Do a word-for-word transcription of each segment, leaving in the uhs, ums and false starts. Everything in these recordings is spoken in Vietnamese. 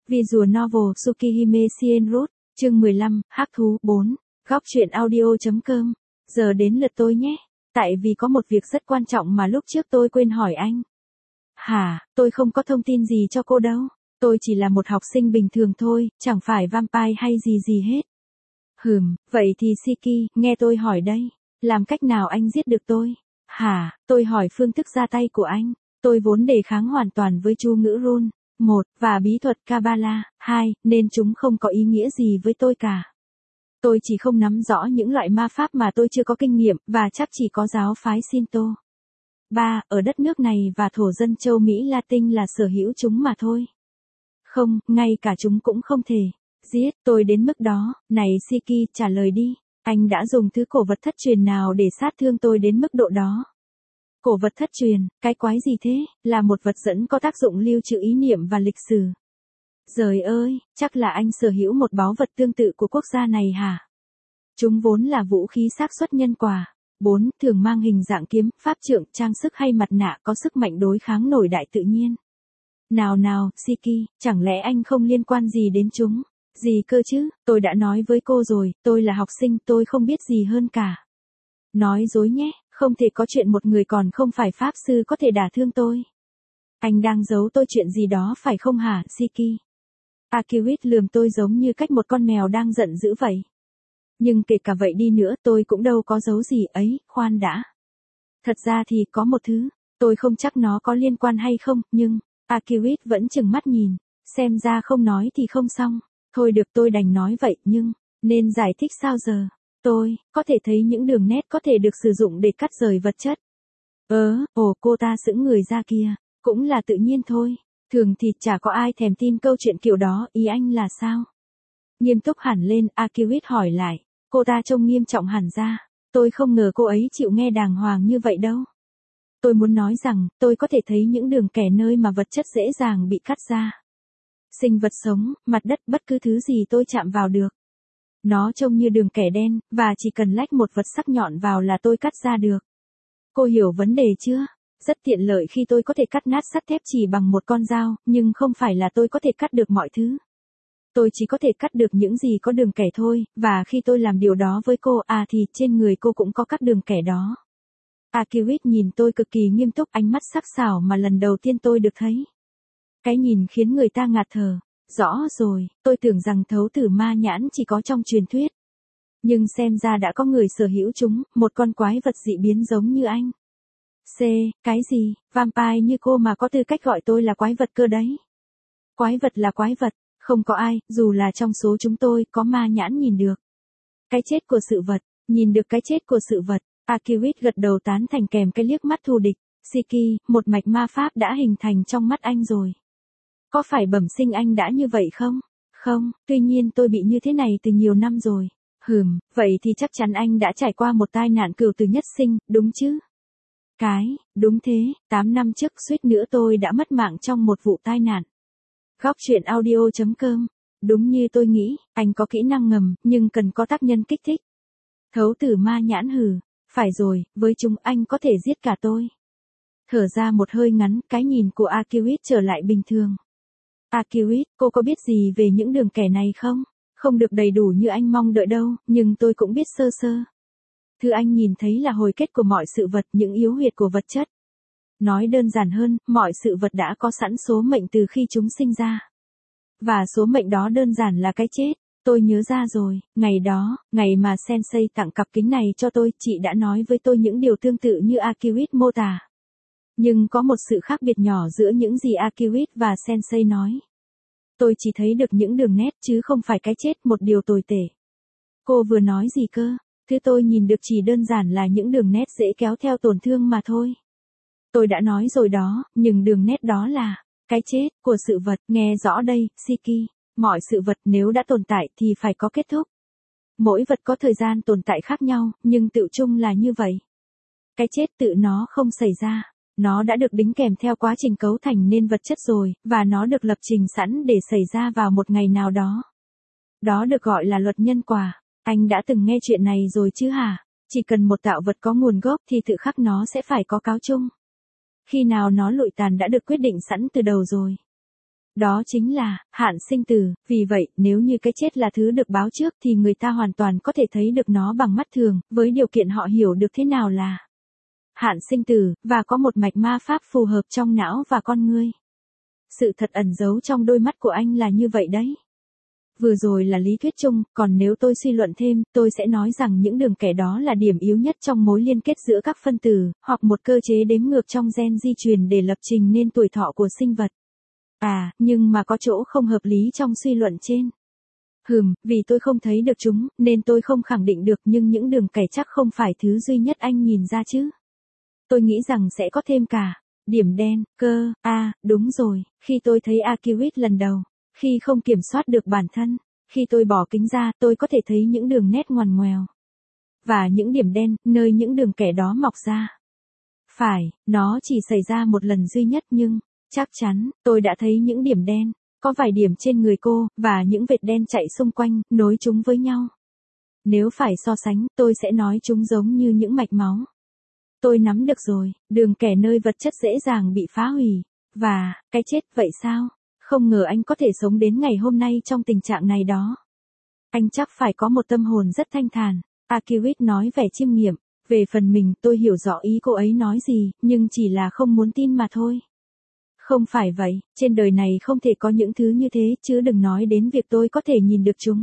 Visual Novel Tsukihime Shien Root, chương mười lăm, Hắc thú bốn, góc truyện audio.com. Giờ đến lượt tôi nhé, tại vì có một việc rất quan trọng mà lúc trước tôi quên hỏi anh. Hả, tôi không có thông tin gì cho cô đâu, tôi chỉ là một học sinh bình thường thôi, chẳng phải vampire hay gì gì hết. Hừm, vậy thì Shiki, nghe tôi hỏi đây, làm cách nào anh giết được tôi? Hả, tôi hỏi phương thức ra tay của anh, tôi vốn đề kháng hoàn toàn với chu ngữ rune, một, và bí thuật Kabbalah, hai, nên chúng không có ý nghĩa gì với tôi cả. Tôi chỉ không nắm rõ những loại ma pháp mà tôi chưa có kinh nghiệm, và chắc chỉ có giáo phái Shinto. ba. Ở đất nước này và thổ dân châu Mỹ Latin là sở hữu chúng mà thôi. Không, ngay cả chúng cũng không thể giết tôi đến mức đó. Này Shiki, trả lời đi, anh đã dùng thứ cổ vật thất truyền nào để sát thương tôi đến mức độ đó? Cổ vật thất truyền, cái quái gì thế? Là một vật dẫn có tác dụng lưu trữ ý niệm và lịch sử. Giời ơi, chắc là anh sở hữu một báu vật tương tự của quốc gia này hả? Chúng vốn là vũ khí xác suất nhân quả. bốn. Thường mang hình dạng kiếm, pháp trượng, trang sức hay mặt nạ có sức mạnh đối kháng nổi đại tự nhiên. Nào nào, Shiki, chẳng lẽ anh không liên quan gì đến chúng? Gì cơ chứ, tôi đã nói với cô rồi, tôi là học sinh, tôi không biết gì hơn cả. Nói dối nhé, không thể có chuyện một người còn không phải pháp sư có thể đả thương tôi. Anh đang giấu tôi chuyện gì đó phải không hả, Shiki? Akiwit lườm tôi giống như cách một con mèo đang giận dữ vậy. Nhưng kể cả vậy đi nữa tôi cũng đâu có giấu gì ấy, khoan đã. Thật ra thì có một thứ, tôi không chắc nó có liên quan hay không, nhưng, Akiwit vẫn chừng mắt nhìn, xem ra không nói thì không xong. Thôi được, tôi đành nói vậy, nhưng, nên giải thích sao giờ? Tôi, có thể thấy những đường nét có thể được sử dụng để cắt rời vật chất. Ớ, ồ cô ta sững người ra kia, cũng là tự nhiên thôi. Thường thì chả có ai thèm tin câu chuyện kiểu đó, ý anh là sao? Nghiêm túc hẳn lên, Akiwit hỏi lại, cô ta trông nghiêm trọng hẳn ra, tôi không ngờ cô ấy chịu nghe đàng hoàng như vậy đâu. Tôi muốn nói rằng, tôi có thể thấy những đường kẻ nơi mà vật chất dễ dàng bị cắt ra. Sinh vật sống, mặt đất, bất cứ thứ gì tôi chạm vào được. Nó trông như đường kẻ đen, và chỉ cần lách một vật sắc nhọn vào là tôi cắt ra được. Cô hiểu vấn đề chưa? Rất tiện lợi khi tôi có thể cắt nát sắt thép chỉ bằng một con dao, nhưng không phải là tôi có thể cắt được mọi thứ. Tôi chỉ có thể cắt được những gì có đường kẻ thôi, và khi tôi làm điều đó với cô, à thì trên người cô cũng có các đường kẻ đó. Akiwit nhìn tôi cực kỳ nghiêm túc, ánh mắt sắc sảo mà lần đầu tiên tôi được thấy. Cái nhìn khiến người ta ngạt thở. Rõ rồi, tôi tưởng rằng thấu tử ma nhãn chỉ có trong truyền thuyết. Nhưng xem ra đã có người sở hữu chúng, một con quái vật dị biến giống như anh. C, cái gì, vampire như cô mà có tư cách gọi tôi là quái vật cơ đấy. Quái vật là quái vật, không có ai, dù là trong số chúng tôi, có ma nhãn nhìn được. Cái chết của sự vật, nhìn được cái chết của sự vật. Akiwit gật đầu tán thành kèm cái liếc mắt thù địch. Shiki, một mạch ma pháp đã hình thành trong mắt anh rồi. Có phải bẩm sinh anh đã như vậy không? Không, tuy nhiên tôi bị như thế này từ nhiều năm rồi. Hừm, vậy thì chắc chắn anh đã trải qua một tai nạn cửu tử nhất sinh, đúng chứ? Cái, đúng thế, tám năm trước suýt nữa tôi đã mất mạng trong một vụ tai nạn. Góc truyện audio.com. Đúng như tôi nghĩ, anh có kỹ năng ngầm, nhưng cần có tác nhân kích thích. Thấu tử ma nhãn hừ, phải rồi, với chúng anh có thể giết cả tôi. Thở ra một hơi ngắn, cái nhìn của Akiwit trở lại bình thường. Akiwit, cô có biết gì về những đường kẻ này không? Không được đầy đủ như anh mong đợi đâu, nhưng tôi cũng biết sơ sơ. Thứ anh nhìn thấy là hồi kết của mọi sự vật, những yếu huyệt của vật chất. Nói đơn giản hơn, mọi sự vật đã có sẵn số mệnh từ khi chúng sinh ra. Và số mệnh đó đơn giản là cái chết. Tôi nhớ ra rồi, ngày đó, ngày mà Sensei tặng cặp kính này cho tôi, chị đã nói với tôi những điều tương tự như Akiwit mô tả. Nhưng có một sự khác biệt nhỏ giữa những gì Akiwit và Sensei nói. Tôi chỉ thấy được những đường nét chứ không phải cái chết, một điều tồi tệ. Cô vừa nói gì cơ? Thứ tôi nhìn được chỉ đơn giản là những đường nét dễ kéo theo tổn thương mà thôi. Tôi đã nói rồi đó, nhưng đường nét đó là cái chết của sự vật. Nghe rõ đây, Shiki, mọi sự vật nếu đã tồn tại thì phải có kết thúc. Mỗi vật có thời gian tồn tại khác nhau, nhưng tự chung là như vậy. Cái chết tự nó không xảy ra. Nó đã được đính kèm theo quá trình cấu thành nên vật chất rồi, và nó được lập trình sẵn để xảy ra vào một ngày nào đó. Đó được gọi là luật nhân quả. Anh đã từng nghe chuyện này rồi chứ hả? Chỉ cần một tạo vật có nguồn gốc thì tự khắc nó sẽ phải có cáo chung. Khi nào nó lụi tàn đã được quyết định sẵn từ đầu rồi. Đó chính là, hạn sinh tử, vì vậy, nếu như cái chết là thứ được báo trước thì người ta hoàn toàn có thể thấy được nó bằng mắt thường, với điều kiện họ hiểu được thế nào là hạn sinh tử, và có một mạch ma pháp phù hợp trong não và con ngươi. Sự thật ẩn giấu trong đôi mắt của anh là như vậy đấy. Vừa rồi là lý thuyết chung, còn nếu tôi suy luận thêm, tôi sẽ nói rằng những đường kẻ đó là điểm yếu nhất trong mối liên kết giữa các phân tử, hoặc một cơ chế đếm ngược trong gen di truyền để lập trình nên tuổi thọ của sinh vật. À, nhưng mà có chỗ không hợp lý trong suy luận trên. Hừm, vì tôi không thấy được chúng, nên tôi không khẳng định được, nhưng những đường kẻ chắc không phải thứ duy nhất anh nhìn ra chứ. Tôi nghĩ rằng sẽ có thêm cả điểm đen, cơ, à, đúng rồi, khi tôi thấy Akirit lần đầu, khi không kiểm soát được bản thân, khi tôi bỏ kính ra, tôi có thể thấy những đường nét ngoằn ngoèo. Và những điểm đen, nơi những đường kẻ đó mọc ra. Phải, nó chỉ xảy ra một lần duy nhất nhưng, chắc chắn, tôi đã thấy những điểm đen, có vài điểm trên người cô, và những vệt đen chạy xung quanh, nối chúng với nhau. Nếu phải so sánh, tôi sẽ nói chúng giống như những mạch máu. Tôi nắm được rồi, đường kẻ nơi vật chất dễ dàng bị phá hủy. Và, cái chết, vậy sao? Không ngờ anh có thể sống đến ngày hôm nay trong tình trạng này đó. Anh chắc phải có một tâm hồn rất thanh thản. Akirit nói vẻ chiêm nghiệm. Về phần mình, tôi hiểu rõ ý cô ấy nói gì, nhưng chỉ là không muốn tin mà thôi. Không phải vậy, trên đời này không thể có những thứ như thế, chứ đừng nói đến việc tôi có thể nhìn được chúng.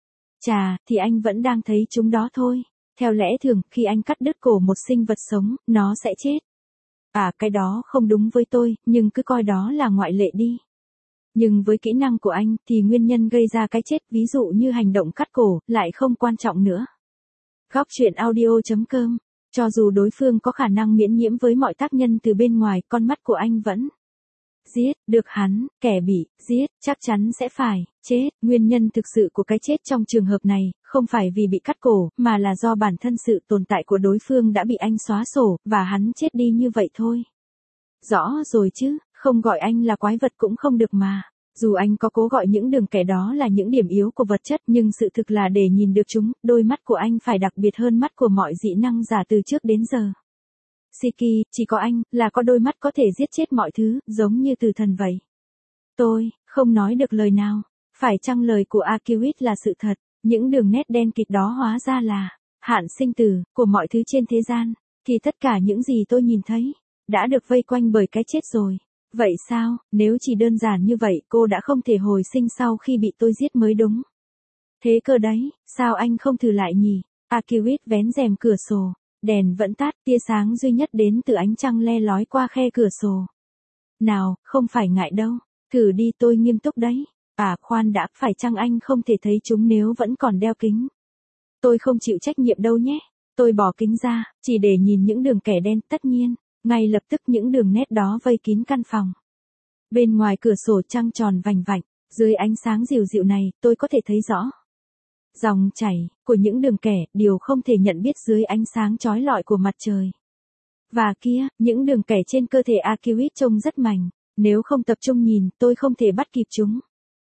Chà, thì anh vẫn đang thấy chúng đó thôi. Theo lẽ thường, khi anh cắt đứt cổ một sinh vật sống, nó sẽ chết. À, cái đó không đúng với tôi, nhưng cứ coi đó là ngoại lệ đi. Nhưng với kỹ năng của anh, thì nguyên nhân gây ra cái chết, ví dụ như hành động cắt cổ, lại không quan trọng nữa. Góc truyện audio chấm com. Cho dù đối phương có khả năng miễn nhiễm với mọi tác nhân từ bên ngoài, con mắt của anh vẫn giết được hắn. Kẻ bị giết chắc chắn sẽ phải chết. Nguyên nhân thực sự của cái chết trong trường hợp này không phải vì bị cắt cổ, mà là do bản thân sự tồn tại của đối phương đã bị anh xóa sổ, và hắn chết đi như vậy thôi. Rõ rồi chứ, không gọi anh là quái vật cũng không được mà. Dù anh có cố gọi những đường kẻ đó là những điểm yếu của vật chất, nhưng sự thực là để nhìn được chúng, đôi mắt của anh phải đặc biệt hơn mắt của mọi dị năng giả từ trước đến giờ. Siki, chỉ có anh, là có đôi mắt có thể giết chết mọi thứ, giống như tử thần vậy. Tôi, không nói được lời nào. Phải chăng lời của Akirit là sự thật, những đường nét đen kịt đó hóa ra là hạn sinh tử của mọi thứ trên thế gian, thì tất cả những gì tôi nhìn thấy đã được vây quanh bởi cái chết rồi. Vậy sao, nếu chỉ đơn giản như vậy, cô đã không thể hồi sinh sau khi bị tôi giết mới đúng. Thế cơ đấy, sao anh không thử lại nhỉ? Akirit vén rèm cửa sổ, đèn vẫn tắt, tia sáng duy nhất đến từ ánh trăng le lói qua khe cửa sổ. Nào, không phải ngại đâu, thử đi, tôi nghiêm túc đấy. À, khoan đã, phải chăng anh không thể thấy chúng nếu vẫn còn đeo kính? Tôi không chịu trách nhiệm đâu nhé. Tôi bỏ kính ra, chỉ để nhìn những đường kẻ đen, tất nhiên. Ngay lập tức những đường nét đó vây kín căn phòng. Bên ngoài cửa sổ trăng tròn vành vạnh, dưới ánh sáng dịu dịu này, tôi có thể thấy rõ dòng chảy của những đường kẻ, điều không thể nhận biết dưới ánh sáng chói lọi của mặt trời. Và kia, những đường kẻ trên cơ thể Akirit trông rất mảnh, nếu không tập trung nhìn, tôi không thể bắt kịp chúng.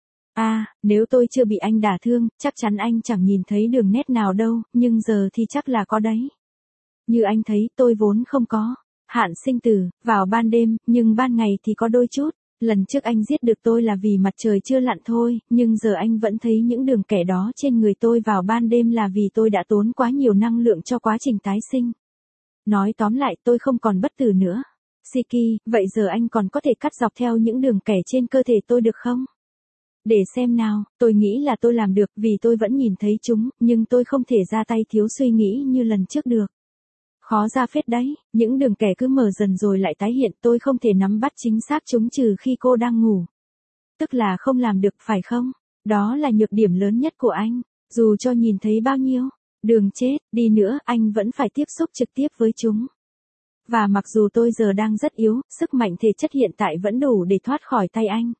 À, nếu tôi chưa bị anh đả thương, chắc chắn anh chẳng nhìn thấy đường nét nào đâu, nhưng giờ thì chắc là có đấy. Như anh thấy, tôi vốn không có hạn sinh tử vào ban đêm, nhưng ban ngày thì có đôi chút. Lần trước anh giết được tôi là vì mặt trời chưa lặn thôi, nhưng giờ anh vẫn thấy những đường kẻ đó trên người tôi vào ban đêm là vì tôi đã tốn quá nhiều năng lượng cho quá trình tái sinh. Nói tóm lại, tôi không còn bất tử nữa. Siki, vậy giờ anh còn có thể cắt dọc theo những đường kẻ trên cơ thể tôi được không? Để xem nào, tôi nghĩ là tôi làm được, vì tôi vẫn nhìn thấy chúng, nhưng tôi không thể ra tay thiếu suy nghĩ như lần trước được. Khó ra phết đấy, những đường kẻ cứ mở dần rồi lại tái hiện, tôi không thể nắm bắt chính xác chúng trừ khi cô đang ngủ. Tức là không làm được, phải không? Đó là nhược điểm lớn nhất của anh, dù cho nhìn thấy bao nhiêu đường chết đi nữa, anh vẫn phải tiếp xúc trực tiếp với chúng. Và mặc dù tôi giờ đang rất yếu, sức mạnh thể chất hiện tại vẫn đủ để thoát khỏi tay anh.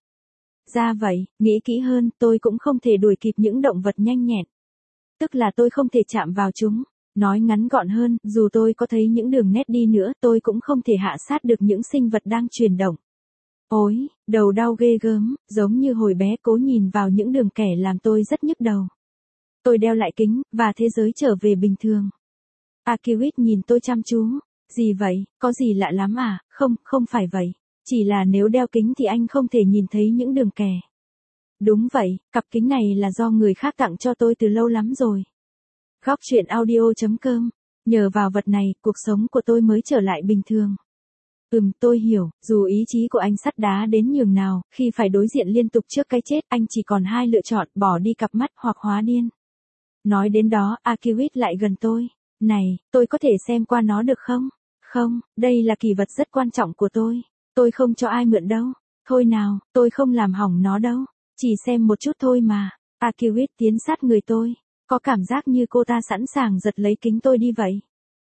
Ra vậy, nghĩ kỹ hơn, tôi cũng không thể đuổi kịp những động vật nhanh nhẹn. Tức là tôi không thể chạm vào chúng. Nói ngắn gọn hơn, dù tôi có thấy những đường nét đi nữa, tôi cũng không thể hạ sát được những sinh vật đang chuyển động. Ôi, đầu đau ghê gớm, giống như hồi bé cố nhìn vào những đường kẻ làm tôi rất nhức đầu. Tôi đeo lại kính, và thế giới trở về bình thường. Akirit nhìn tôi chăm chú. Gì vậy, có gì lạ lắm à? Không, không phải vậy. Chỉ là nếu đeo kính thì anh không thể nhìn thấy những đường kẻ. Đúng vậy, cặp kính này là do người khác tặng cho tôi từ lâu lắm rồi. Góc chuyện audio chấm com. Nhờ vào vật này, cuộc sống của tôi mới trở lại bình thường. Ừm, tôi hiểu, dù ý chí của anh sắt đá đến nhường nào, khi phải đối diện liên tục trước cái chết, anh chỉ còn hai lựa chọn, bỏ đi cặp mắt hoặc hóa điên. Nói đến đó, Akiwit lại gần tôi. Này, tôi có thể xem qua nó được không? Không, đây là kỷ vật rất quan trọng của tôi. Tôi không cho ai mượn đâu. Thôi nào, tôi không làm hỏng nó đâu. Chỉ xem một chút thôi mà. Akiwit tiến sát người tôi. Có cảm giác như cô ta sẵn sàng giật lấy kính tôi đi vậy.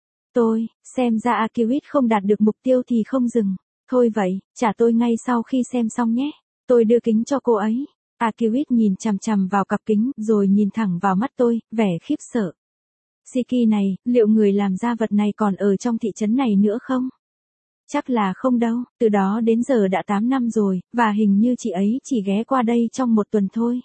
Tôi, xem ra Akiwit không đạt được mục tiêu thì không dừng. Thôi vậy, trả tôi ngay sau khi xem xong nhé. Tôi đưa kính cho cô ấy. Akiwit nhìn chằm chằm vào cặp kính, rồi nhìn thẳng vào mắt tôi, vẻ khiếp sợ. Siki này, liệu người làm ra vật này còn ở trong thị trấn này nữa không? Chắc là không đâu, từ đó đến giờ đã tám năm rồi, và hình như chị ấy chỉ ghé qua đây trong một tuần thôi.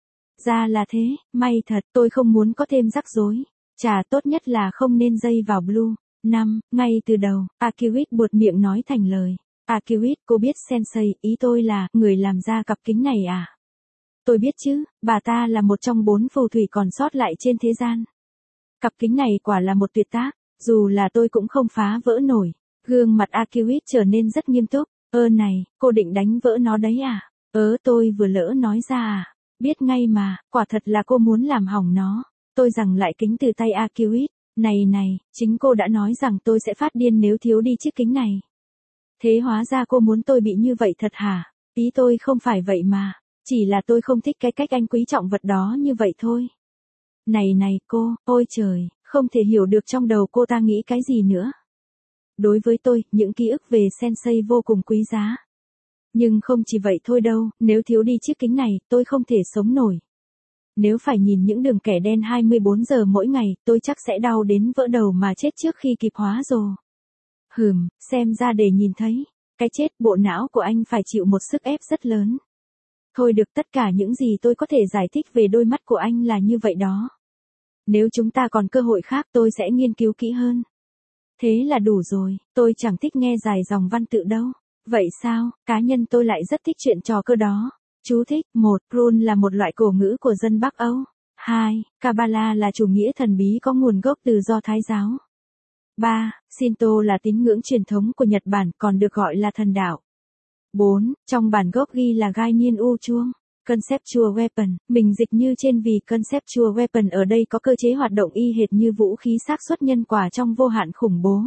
Ra là thế, may thật, tôi không muốn có thêm rắc rối. Chà, tốt nhất là không nên dây vào Blue. Năm, ngay từ đầu, Akiwit buột miệng nói thành lời. Akiwit, cô biết Sensei, ý tôi là, người làm ra cặp kính này à? Tôi biết chứ, bà ta là một trong bốn phù thủy còn sót lại trên thế gian. Cặp kính này quả là một tuyệt tác, dù là tôi cũng không phá vỡ nổi. Gương mặt Akiwit trở nên rất nghiêm túc. Ơ này, cô định đánh vỡ nó đấy à? Ớ tôi vừa lỡ nói ra à? Biết ngay mà, quả thật là cô muốn làm hỏng nó. Tôi giằng lại kính từ tay Akiwit. Này này, chính cô đã nói rằng tôi sẽ phát điên nếu thiếu đi chiếc kính này. Thế hóa ra cô muốn tôi bị như vậy thật hả? Ý tôi không phải vậy mà. Chỉ là tôi không thích cái cách anh quý trọng vật đó như vậy thôi. Này này cô, ôi trời, không thể hiểu được trong đầu cô ta nghĩ cái gì nữa. Đối với tôi, những ký ức về Sensei vô cùng quý giá. Nhưng không chỉ vậy thôi đâu, nếu thiếu đi chiếc kính này, tôi không thể sống nổi. Nếu phải nhìn những đường kẻ đen hai mươi bốn giờ mỗi ngày, tôi chắc sẽ đau đến vỡ đầu mà chết trước khi kịp hóa rồi. Hừm, xem ra để nhìn thấy. Cái chết, bộ não của anh phải chịu một sức ép rất lớn. Thôi được, tất cả những gì tôi có thể giải thích về đôi mắt của anh là như vậy đó. Nếu chúng ta còn cơ hội khác tôi sẽ nghiên cứu kỹ hơn. Thế là đủ rồi, tôi chẳng thích nghe dài dòng văn tự đâu. Vậy sao, cá nhân tôi lại rất thích chuyện trò cơ đó. Chú thích, một, Rune là một loại cổ ngữ của dân Bắc Âu. hai, Kabbalah là chủ nghĩa thần bí có nguồn gốc từ Do Thái giáo. ba, Shinto là tín ngưỡng truyền thống của Nhật Bản còn được gọi là thần đạo. bốn, trong bản gốc ghi là gai niên u chuông. Conceptual Weapon, mình dịch như trên vì Conceptual Weapon ở đây có cơ chế hoạt động y hệt như vũ khí xác suất nhân quả trong vô hạn khủng bố.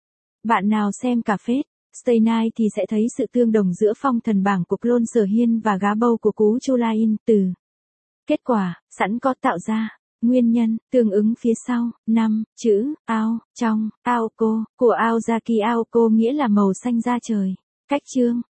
Bạn nào xem cả phết, Stay Night thì sẽ thấy sự tương đồng giữa phong thần bảng của Clone Sở Hiên và gá bâu của cú Chulain từ. Kết quả, sẵn có tạo ra. Nguyên nhân, tương ứng phía sau. năm. Chữ, ao, trong, Aoko, của Aozaki Aoko nghĩa là màu xanh da trời. Cách chương.